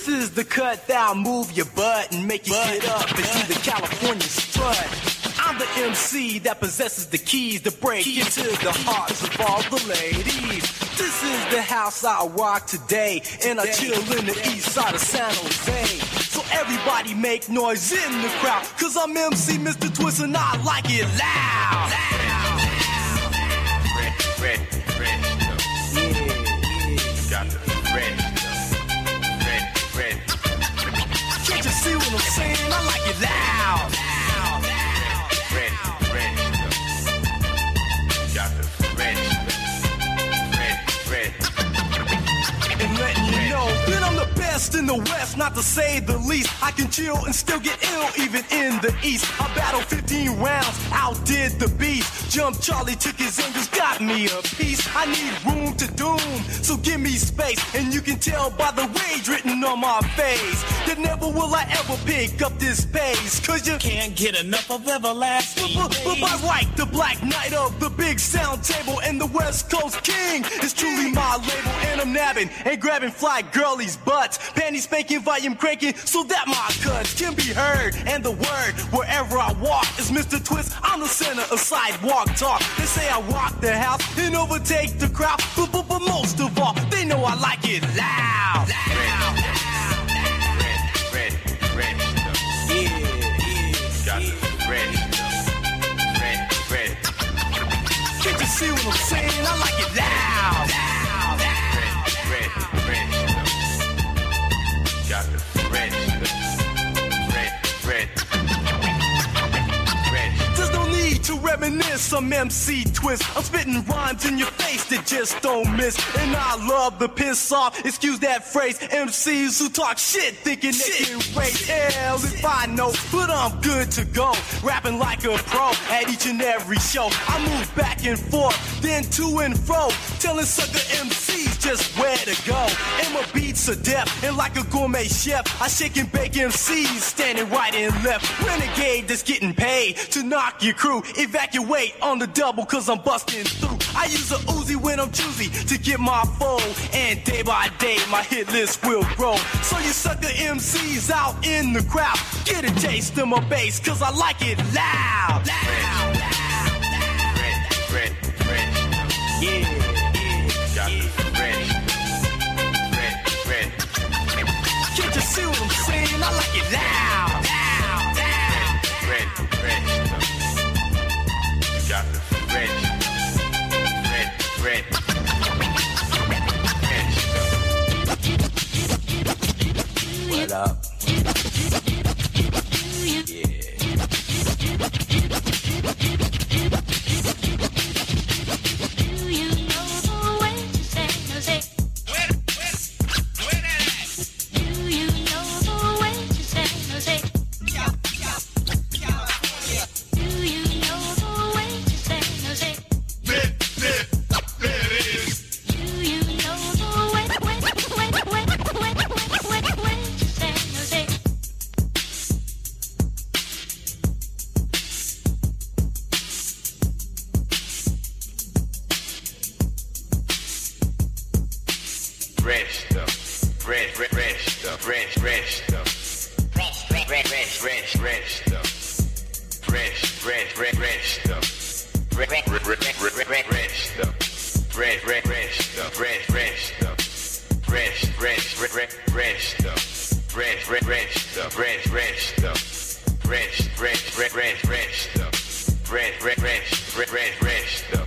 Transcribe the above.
This is the cut that'll move your butt and make you get up and do the California strut. I'm the MC that possesses the keys to break into the hearts of all the ladies. This is the house I rock today, and I chill in the east side of San Jose. So everybody make noise in the crowd, cause I'm MC Mr. Twist and I like it loud. Red, got the red. Can't you see what I'm saying? I like it loud. Red, got the red. And letting you know that I'm the best in the West, not to say the least. I can chill and still get ill even in the East. I battled 15 rounds, outdid the beast. Jump Charlie took his angels, got me a piece. I need room to doom, so give me space. And you can tell by the rage written on my face that never will I ever pick up this pace. Cause you can't get enough of everlasting. But by right, the Black Knight of the big sound table and the West Coast King is truly my label. And I'm nabbing and grabbing fly girlies' butts, panties spanking, volume cranking, so that my cuts can be heard. And the word wherever I walk is Mr. Twist. I'm the center of sidewalk talk. They say I rock the house and overtake the crowd, but most of all, they know I like it loud. Red. Got the red. Can't you see what I'm saying? I like it loud. Red. Got the red. There's no need to reminisce. I'm MC Twist. I'm spitting rhymes in your face that just don't miss. And I love the piss off, excuse that phrase, MCs who talk shit thinking they can rate hell if I know, but I'm good to go. Rapping like a pro at each and every show. I move back and forth, then to and fro, telling sucker MCs just where to go. And my beats are deaf, and like a gourmet chef, I shake and bake MCs standing right and left. Renegade that's getting paid to knock your crew. Evacuate on the double cause I'm busting through. I use a Uzi when I'm choosy to get my foe, and day by day my hit list will grow. So you sucker MCs out in the crowd, get a taste of my bass cause I like it loud. Red. Yeah. Got the red. Can't you see what I'm saying? I like it loud. Red. Got the red. What up? Fresh